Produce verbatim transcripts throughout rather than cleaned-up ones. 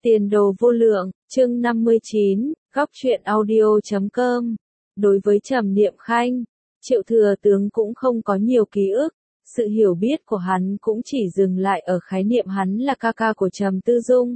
Tiền đồ vô lượng, chương năm mươi chín, góc truyện audio chấm com. Đối với Trầm Niệm Khanh, Triệu Thừa Tướng cũng không có nhiều ký ức, sự hiểu biết của hắn cũng chỉ dừng lại ở khái niệm hắn là ca ca của Trầm Tư Dung.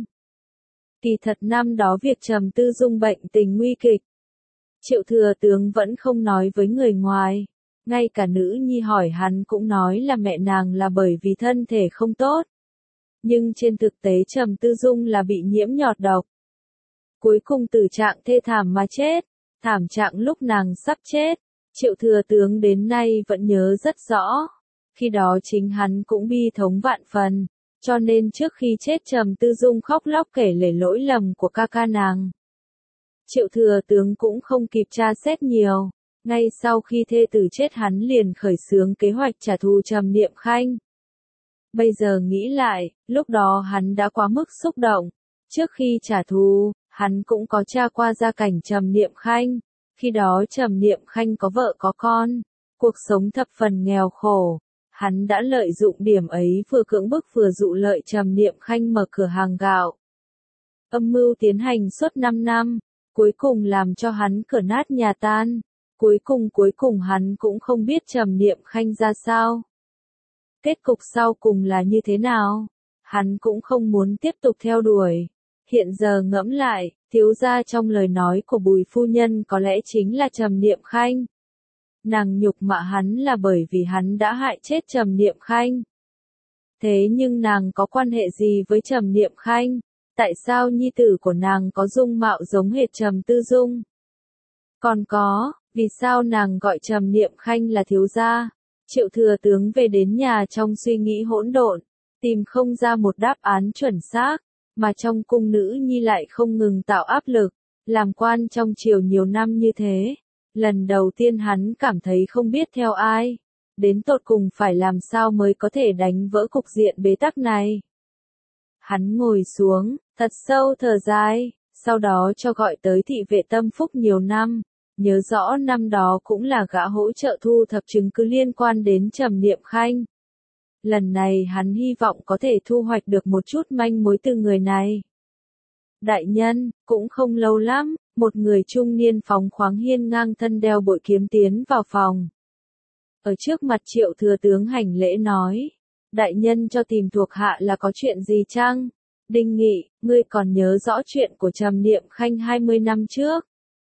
Kỳ thật năm đó việc Trầm Tư Dung bệnh tình nguy kịch, Triệu Thừa Tướng vẫn không nói với người ngoài, ngay cả nữ nhi hỏi hắn cũng nói là mẹ nàng là bởi vì thân thể không tốt. Nhưng trên thực tế Trầm Tư Dung là bị nhiễm nhọt độc. Cuối cùng tử trạng thê thảm mà chết, thảm trạng lúc nàng sắp chết, Triệu Thừa Tướng đến nay vẫn nhớ rất rõ. Khi đó chính hắn cũng bi thống vạn phần, cho nên trước khi chết Trầm Tư Dung khóc lóc kể lể lỗi lầm của ca ca nàng. Triệu Thừa Tướng cũng không kịp tra xét nhiều, ngay sau khi thê tử chết hắn liền khởi xướng kế hoạch trả thù Trầm Niệm Khanh. Bây giờ nghĩ lại, lúc đó hắn đã quá mức xúc động. Trước khi trả thù, hắn cũng có tra qua gia cảnh Trầm Niệm Khanh. Khi đó Trầm Niệm Khanh có vợ có con, cuộc sống thập phần nghèo khổ. Hắn đã lợi dụng điểm ấy vừa cưỡng bức vừa dụ lợi Trầm Niệm Khanh mở cửa hàng gạo. Âm mưu tiến hành suốt năm năm, cuối cùng làm cho hắn cửa nát nhà tan. Cuối cùng cuối cùng hắn cũng không biết Trầm Niệm Khanh ra sao. Kết cục sau cùng là như thế nào? Hắn cũng không muốn tiếp tục theo đuổi. Hiện giờ ngẫm lại, thiếu gia trong lời nói của Bùi phu nhân có lẽ chính là Trầm Niệm Khanh. Nàng nhục mạ hắn là bởi vì hắn đã hại chết Trầm Niệm Khanh. Thế nhưng nàng có quan hệ gì với Trầm Niệm Khanh? Tại sao nhi tử của nàng có dung mạo giống hệt Trầm Tư Dung? Còn có, vì sao nàng gọi Trầm Niệm Khanh là thiếu gia? Triệu Thừa Tướng về đến nhà trong suy nghĩ hỗn độn, tìm không ra một đáp án chuẩn xác, mà trong cung nữ nhi lại không ngừng tạo áp lực, làm quan trong triều nhiều năm như thế. Lần đầu tiên hắn cảm thấy không biết theo ai, đến tột cùng phải làm sao mới có thể đánh vỡ cục diện bế tắc này. Hắn ngồi xuống, thật sâu thở dài, sau đó cho gọi tới thị vệ Tâm Phúc nhiều năm. Nhớ rõ năm đó cũng là gã hỗ trợ thu thập chứng cứ liên quan đến Trầm Niệm Khanh. Lần này hắn hy vọng có thể thu hoạch được một chút manh mối từ người này. Đại nhân, cũng không lâu lắm, một người trung niên phóng khoáng hiên ngang thân đeo bội kiếm tiến vào phòng. Ở trước mặt Triệu Thừa Tướng hành lễ nói, đại nhân cho tìm thuộc hạ là có chuyện gì chăng? Đinh Nghị, ngươi còn nhớ rõ chuyện của Trầm Niệm Khanh hai mươi năm trước?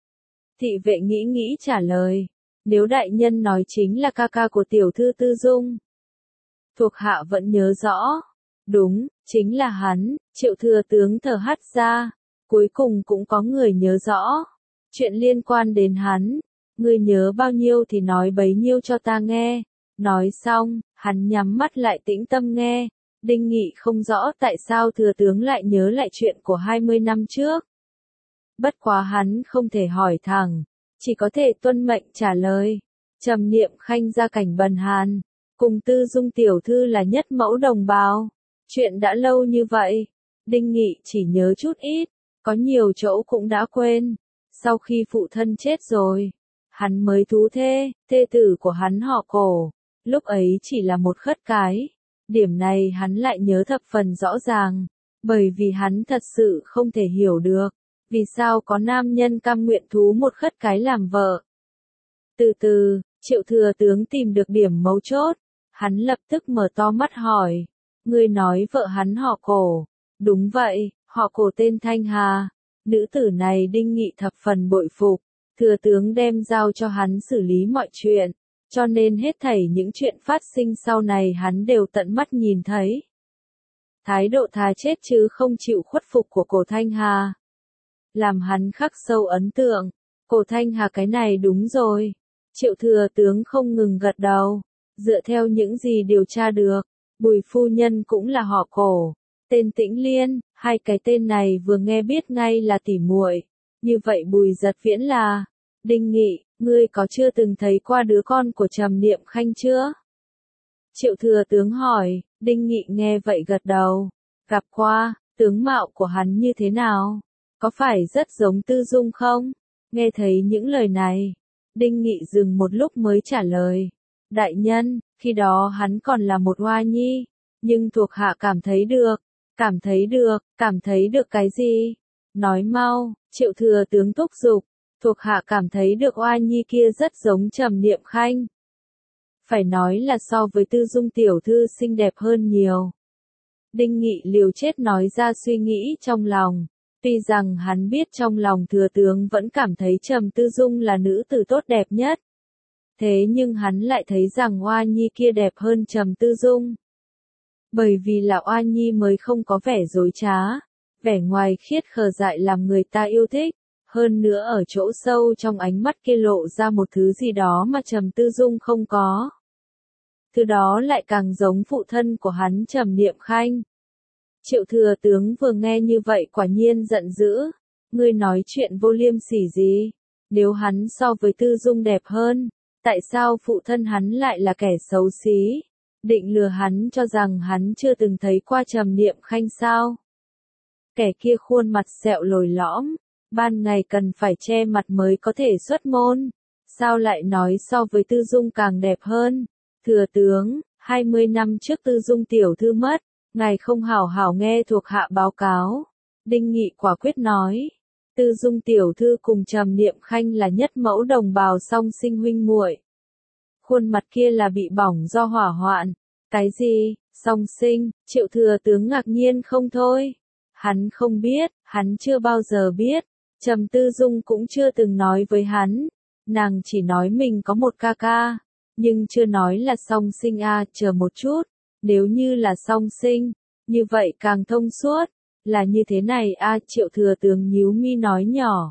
Thị vệ nghĩ nghĩ trả lời, nếu đại nhân nói chính là ca ca của tiểu thư Tư Dung. Thuộc hạ vẫn nhớ rõ. Đúng, chính là hắn. Triệu Thừa Tướng thở hắt ra. Cuối cùng cũng có người nhớ rõ. Chuyện liên quan đến hắn. Ngươi nhớ bao nhiêu thì nói bấy nhiêu cho ta nghe. Nói xong, hắn nhắm mắt lại tĩnh tâm nghe. Đinh Nghị không rõ tại sao Thừa Tướng lại nhớ lại chuyện của hai mươi năm trước. Bất quá hắn không thể hỏi thẳng, chỉ có thể tuân mệnh trả lời. Trầm Niệm Khanh gia cảnh bần hàn, cùng Tư Dung tiểu thư là nhất mẫu đồng bào. Chuyện đã lâu như vậy, Đinh Nghị chỉ nhớ chút ít, có nhiều chỗ cũng đã quên. Sau khi phụ thân chết rồi, hắn mới thú thê, thê tử của hắn họ Cổ, lúc ấy chỉ là một khất cái. Điểm này hắn lại nhớ thập phần rõ ràng, bởi vì hắn thật sự không thể hiểu được. Vì sao có nam nhân cam nguyện thú một khất cái làm vợ? Từ từ, Triệu Thừa Tướng tìm được điểm mấu chốt. Hắn lập tức mở to mắt hỏi. Ngươi nói vợ hắn họ Cổ. Đúng vậy, họ Cổ tên Thanh Hà. Nữ tử này Đinh Nghị thập phần bội phục. Thừa Tướng đem giao cho hắn xử lý mọi chuyện. Cho nên hết thảy những chuyện phát sinh sau này hắn đều tận mắt nhìn thấy. Thái độ thà chết chứ không chịu khuất phục của Cổ Thanh Hà làm hắn khắc sâu ấn tượng. Cổ Thanh Hà cái này đúng rồi. Triệu Thừa Tướng không ngừng gật đầu. Dựa theo những gì điều tra được, Bùi phu nhân cũng là họ Cổ. Tên Tĩnh Liên, hai cái tên này vừa nghe biết ngay là tỉ muội. Như vậy Bùi Giật Viễn là... Đinh Nghị, ngươi có chưa từng thấy qua đứa con của Trầm Niệm Khanh chưa? Triệu Thừa Tướng hỏi. Đinh Nghị nghe vậy gật đầu. Gặp qua, tướng mạo của hắn như thế nào? Có phải rất giống Tư Dung không? Nghe thấy những lời này, Đinh Nghị dừng một lúc mới trả lời. Đại nhân, khi đó hắn còn là một hoa nhi, nhưng thuộc hạ cảm thấy được. Cảm thấy được, cảm thấy được cái gì? Nói mau, Triệu thừa tướng thúc giục, thuộc hạ cảm thấy được oa nhi kia rất giống Trầm Niệm Khanh. Phải nói là so với Tư Dung tiểu thư xinh đẹp hơn nhiều. Đinh Nghị liều chết nói ra suy nghĩ trong lòng. Tuy rằng hắn biết trong lòng thừa tướng vẫn cảm thấy Trầm Tư Dung là nữ tử tốt đẹp nhất. Thế nhưng hắn lại thấy rằng oa nhi kia đẹp hơn Trầm Tư Dung. Bởi vì là oa nhi mới không có vẻ dối trá, vẻ ngoài khiết khờ dại làm người ta yêu thích, hơn nữa ở chỗ sâu trong ánh mắt kia lộ ra một thứ gì đó mà Trầm Tư Dung không có. Thứ đó lại càng giống phụ thân của hắn Trầm Niệm Khanh. Triệu thừa tướng vừa nghe như vậy quả nhiên giận dữ, ngươi nói chuyện vô liêm sỉ gì, nếu hắn so với Tư Dung đẹp hơn, tại sao phụ thân hắn lại là kẻ xấu xí, định lừa hắn cho rằng hắn chưa từng thấy qua Trầm Niệm Khanh sao? Kẻ kia khuôn mặt sẹo lồi lõm, ban ngày cần phải che mặt mới có thể xuất môn, sao lại nói so với Tư Dung càng đẹp hơn? Thừa tướng, hai mươi năm trước Tư Dung tiểu thư mất, ngài không hảo hảo nghe thuộc hạ báo cáo. Đinh Nghị quả quyết nói, Tư Dung tiểu thư cùng Trầm Niệm Khanh là nhất mẫu đồng bào song sinh huynh muội. Khuôn mặt kia là bị bỏng do hỏa hoạn. Cái gì, song sinh? Triệu thừa tướng ngạc nhiên không thôi. Hắn không biết, hắn chưa bao giờ biết. Trầm Tư Dung cũng chưa từng nói với hắn. Nàng chỉ nói mình có một ca ca, nhưng chưa nói là song sinh a, à, chờ một chút. Nếu như là song sinh, như vậy càng thông suốt. Là như thế này a, à, Triệu thừa tướng nhíu mi nói nhỏ.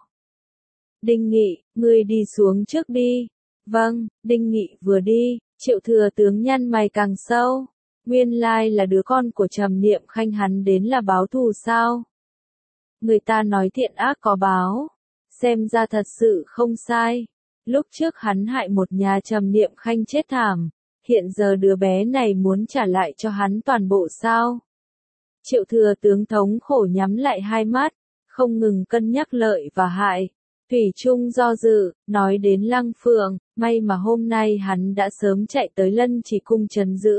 Đinh Nghị, ngươi đi xuống trước đi. Vâng, Đinh Nghị vừa đi, Triệu thừa tướng nhăn mày càng sâu. Nguyên lai là đứa con của Trầm Niệm Khanh hắn đến là báo thù sao? Người ta nói thiện ác có báo, xem ra thật sự không sai. Lúc trước hắn hại một nhà Trầm Niệm Khanh chết thảm, hiện giờ đứa bé này muốn trả lại cho hắn toàn bộ sao? Triệu thừa tướng thống khổ nhắm lại hai mắt, không ngừng cân nhắc lợi và hại. Thủy chung do dự, nói đến Lăng Phượng, may mà hôm nay hắn đã sớm chạy tới Lân Chỉ cung trấn giữ.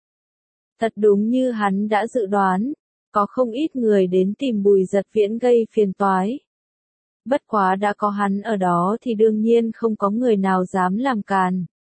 Thật đúng như hắn đã dự đoán, có không ít người đến tìm Bùi Giật Viễn gây phiền toái. Bất quá đã có hắn ở đó thì đương nhiên không có người nào dám làm càn.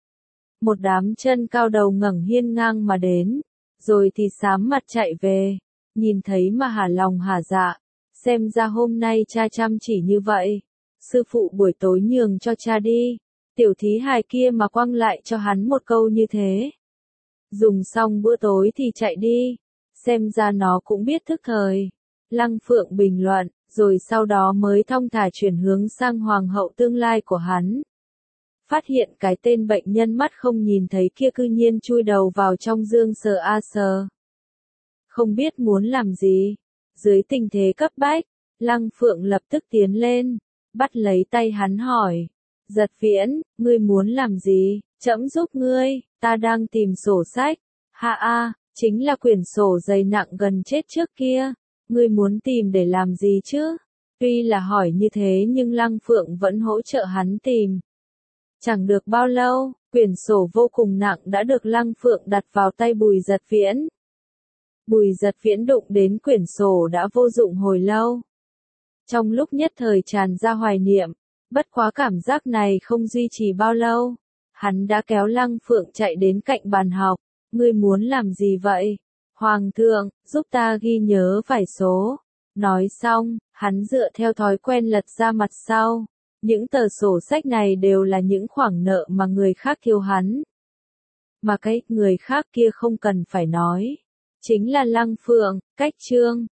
Một đám chân cao đầu ngẩng hiên ngang mà đến, rồi thì xám mặt chạy về, nhìn thấy mà hả lòng hả dạ, xem ra hôm nay cha chăm chỉ như vậy. Sư phụ buổi tối nhường cho cha đi, tiểu thí hài kia mà quăng lại cho hắn một câu như thế. Dùng xong bữa tối thì chạy đi, xem ra nó cũng biết thức thời. Lăng Phượng bình luận, rồi sau đó mới thong thả chuyển hướng sang hoàng hậu tương lai của hắn. Phát hiện cái tên bệnh nhân mắt không nhìn thấy kia cư nhiên chui đầu vào trong dương sờ a sờ. Không biết muốn làm gì, dưới tình thế cấp bách, Lăng Phượng lập tức tiến lên, bắt lấy tay hắn hỏi, Giật Viễn, ngươi muốn làm gì, trẫm giúp ngươi, ta đang tìm sổ sách, ha a, chính là quyển sổ dày nặng gần chết trước kia, ngươi muốn tìm để làm gì chứ? Tuy là hỏi như thế nhưng Lăng Phượng vẫn hỗ trợ hắn tìm. Chẳng được bao lâu, quyển sổ vô cùng nặng đã được Lăng Phượng đặt vào tay Bùi Giật Viễn. Bùi Giật Viễn đụng đến quyển sổ đã vô dụng hồi lâu. Trong lúc nhất thời tràn ra hoài niệm, bất quá cảm giác này không duy trì bao lâu. Hắn đã kéo Lăng Phượng chạy đến cạnh bàn học. Ngươi muốn làm gì vậy? Hoàng thượng, giúp ta ghi nhớ vài số. Nói xong, hắn dựa theo thói quen lật ra mặt sau. Những tờ sổ sách này đều là những khoản nợ mà người khác thiếu hắn. Mà cái người khác kia không cần phải nói. Chính là Lăng Phượng, cách chương.